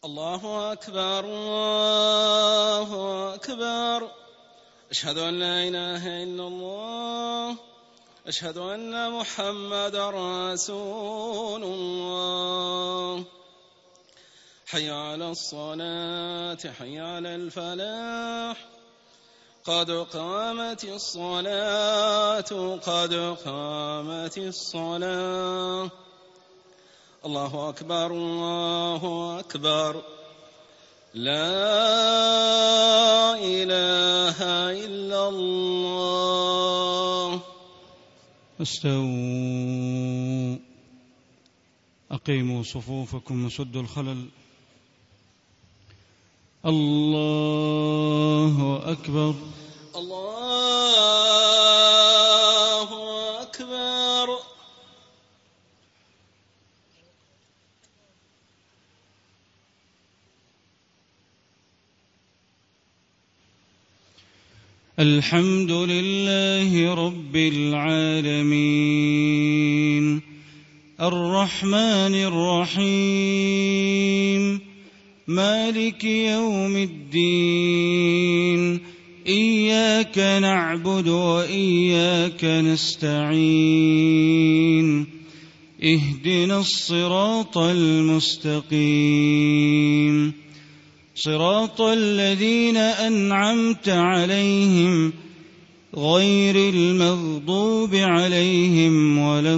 الله أكبر الله أكبر. أشهد أن لا إله إلا الله، أشهد أن محمدا رسول الله. حي على الصلاة، حي على الفلاح، قد قامت الصلاة، قد قامت الصلاة. الله أكبر الله أكبر. لا إله إلا الله. استووا، أقيموا صفوفكم وسدوا الخلل. الله أكبر الله أكبر. الحمد لله رب العالمين، الرحمن الرحيم، مالك يوم الدين. إياك نعبد وإياك نستعين، اهدنا الصراط المستقيم، صراط الذين أنعمت عليهم غير المغضوب عليهم ولا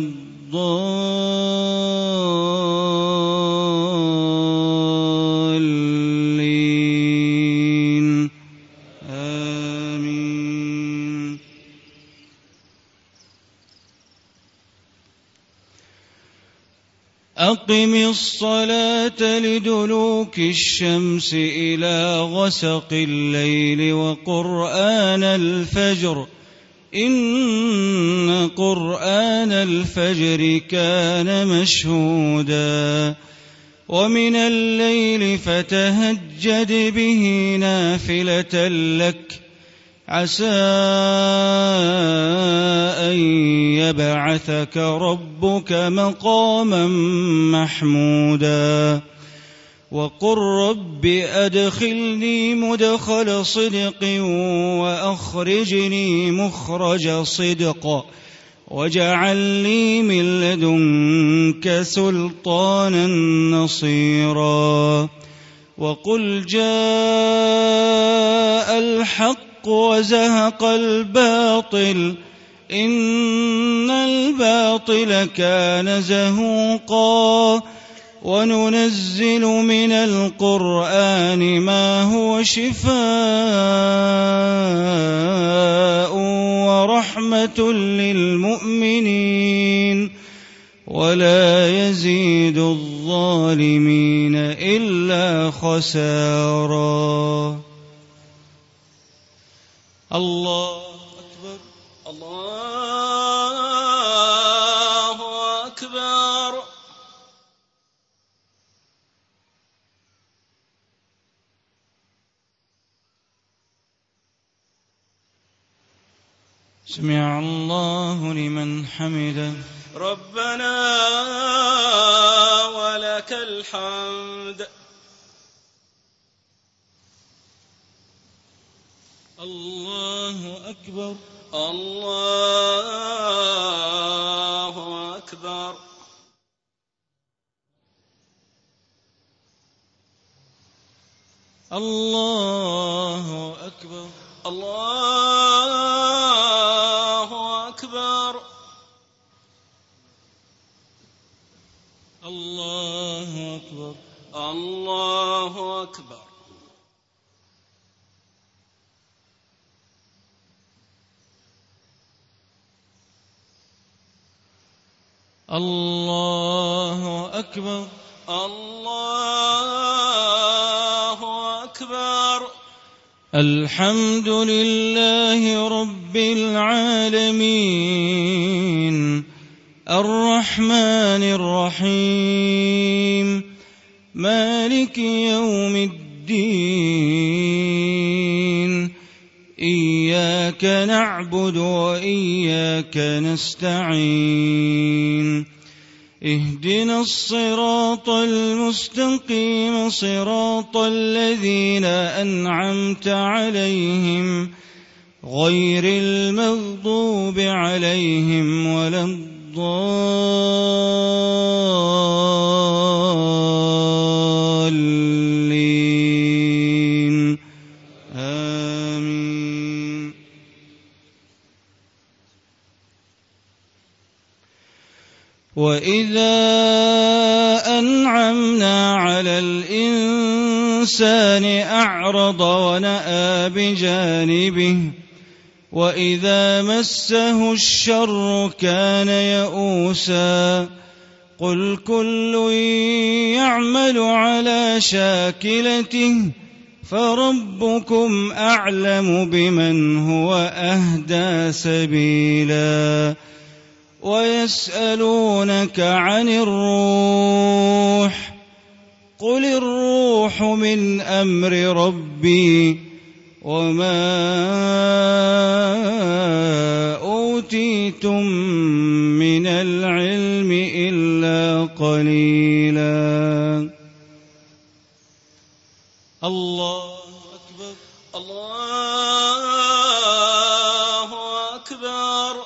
الضالين. آمين. أقم الصلاة لدلوك الشمس إلى غسق الليل وقرآن الفجر، إن قرآن الفجر كان مشهودا. ومن الليل فتهجد به نافلة لك، عسى أن يبعثك ربك مقاما محمودا. وقل رب أدخلني مدخل صدق وأخرجني مخرج صدق، واجعل لي من لدنك سلطانا نصيرا. وقل جاء الحق وزهق الباطل، إن الباطل كان زهوقا. وننزل من القرآن ما هو شفاء ورحمة للمؤمنين، ولا يزيد الظالمين إلا خسارا. الله أكبر الله أكبر. سمع الله لمن حمده. ربنا ولك الحمد. الله أكبر الله أكبر. الله أكبر الله أكبر. الله أكبر الله أكبر. الله أكبر الله أكبر. الحمد لله رب العالمين، الرحمن الرحيم، مالك يوم الدين. إياك نعبد وإياك نستعين، اهدنا الصراط المستقيم صراط الذين أنعمت عليهم غير المغضوب عليهم ولا الضالين آمين. وإذا أنعمنا على الإنسان أعرض ونأى بجانبه وإذا مسه الشر كان يئوسا قل كل يعمل على شاكلته فربكم أعلم بمن هو أهدى سبيلا ويسألونك عن الروح قل الروح من أمر ربي وما أوتيتم من العلم إلا قليلا. الله أكبر الله أكبر.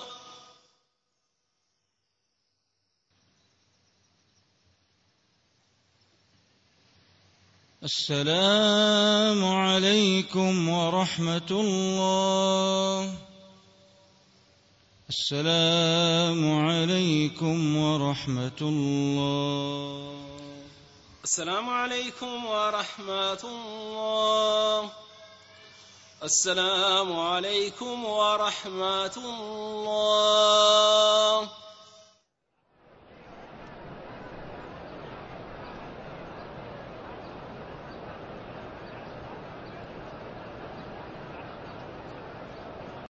السلام عليكم ورحمة الله. السلام عليكم ورحمة الله. السلام عليكم ورحمة الله. السلام عليكم ورحمة الله.